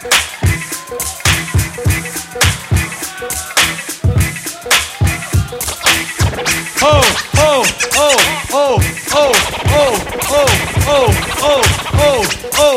Oh, oh, oh, oh, oh, oh, oh, oh, oh, oh, oh.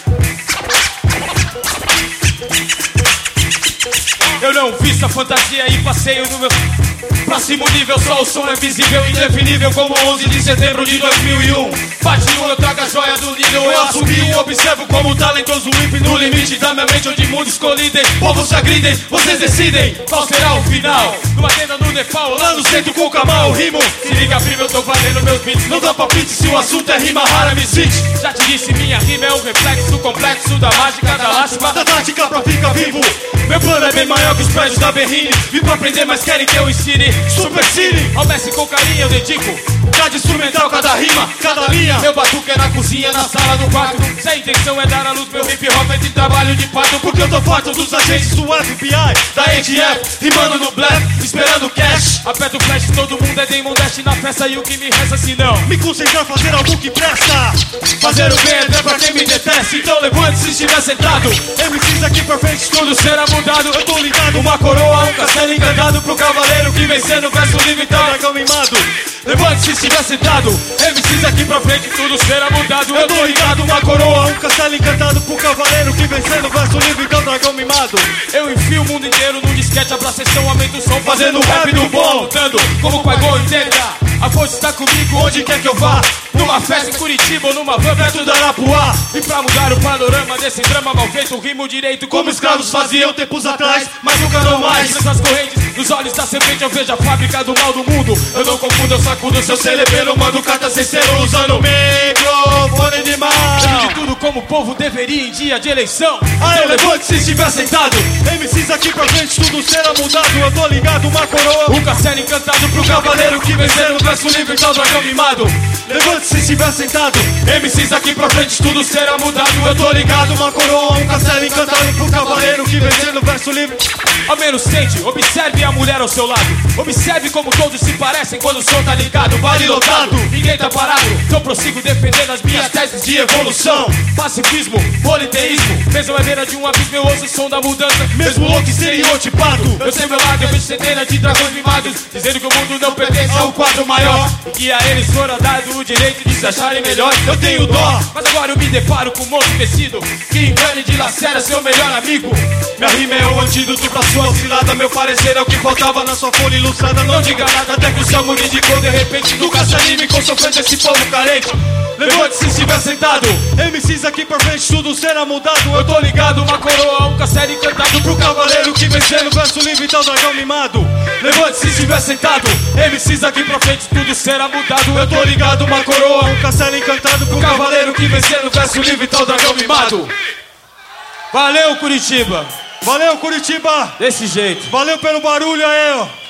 Eu não fiz a fantasia e passeio no meu próximo nível, só o som é visível, indefinível como 11 de setembro de 2001. Bate um, eu trago a joia do Nilo, eu assumi, observo como um talentoso whip no limite da minha mente, onde mundos colidem, povos se agridem, vocês decidem qual será o final. Numa tenda no Nepal, lá no centro com o Kamal, rimo. Se liga primo, eu tô valendo meus beats, não dá palpite se o assunto é rima rara, me cite. Já te disse, minha rima é um reflexo complexo da mágica, da lástima, da tática pra ficar vivo. Meu plano é bem maior que os prédios da Berrine. Vim pra aprender, mas querem que eu ensine Super Cine. Ao mestre com carinho eu dedico cada instrumental, cada rima, cada linha. Meu batuque é na cozinha, na sala, no quarto. Se a intenção é dar à luz, meu hip hop é de trabalho de pato. Porque eu tô farto dos agentes do FBI, da ATF, rimando no black, esperando cash. Aperto o flash, todo mundo é Demon Dash na festa. E o que me resta se não me concentrar, fazer algo que presta. Fazer o bem até pra quem me detesta. Então levante se estiver sentado. MCs aqui pra frente, tudo será mudado. Eu tô ligado, uma coroa, um castelo encantado pro cavaleiro que vencer no verso livre, então dragão mimado. Levante se estiver sentado. MCs aqui pra frente, tudo será mudado. Eu tô ligado, uma coroa, um castelo encantado pro cavaleiro que vencer no verso livre, então dragão mimado. Eu enfio o mundo inteiro num disquete, abra a sessão, aumento o som, fazendo rap do bom, lutando como Qui-Gon, entenda. A força está comigo onde quer que eu vá. Numa festa em Curitiba ou numa van perto da Arapuá. E pra mudar o panorama desse drama mal feito, rimo direito como escravos faziam tempos atrás, mas nunca não mais. Nessas correntes, nos olhos da serpente eu vejo a fábrica do mal do mundo. Eu não confundo, eu sacudo seu celebeiro, mando carta sem selo usando microfone de mal. Eu de tudo como o povo deveria em dia de eleição. Aí eu levante se estiver sentado. MCs aqui pra frente, tudo será mudado. Eu tô ligado, uma coroa, um castelo encantado pro cavaleiro que vencer no verso livre, então dragão mimado. Levante se estiver sentado. MCs aqui pra frente, tudo será mudado. Eu tô ligado, uma coroa, um castelo encantado pro cavaleiro que vencer no verso livre. Ao menos sente, observe a mulher ao seu lado. Observe como todos se parecem quando o som tá ligado. Vale lotado, ninguém tá parado. Então prossigo defendendo as minhas teses de evolução. Pacifismo, politeísmo, mesmo à beira de um abismo eu ouço o som da mudança. Mesmo louco estereotipado, eu sei meu lado, eu vejo centenas de dragões mimados, dizendo que o mundo não pertence a um quadro maior e que a eles fora dado o direito de se acharem melhor. Eu tenho dó, mas agora eu me deparo com um monte vestido que engana e dilacera seu melhor amigo. Minha rima é o antídoto pra sua oscilada. Meu parecer é o que faltava na sua folha ilustrada. Não diga nada até que o céu me indicou. De repente nunca se anime com sofrendo esse povo carente. Levante se estiver sentado. MCs aqui pra frente, tudo será mudado. Eu tô ligado, uma coroa, um castelo encantado pro cavaleiro que vencer no verso livre, então dragão mimado. Levante se estiver sentado. MCs aqui pra frente, tudo será mudado. Eu tô ligado, uma coroa, um castelo encantado pro cavaleiro que vencer no verso livre, então dragão mimado. Valeu, Curitiba. Valeu, Curitiba. Desse jeito. Valeu pelo barulho aí, ó.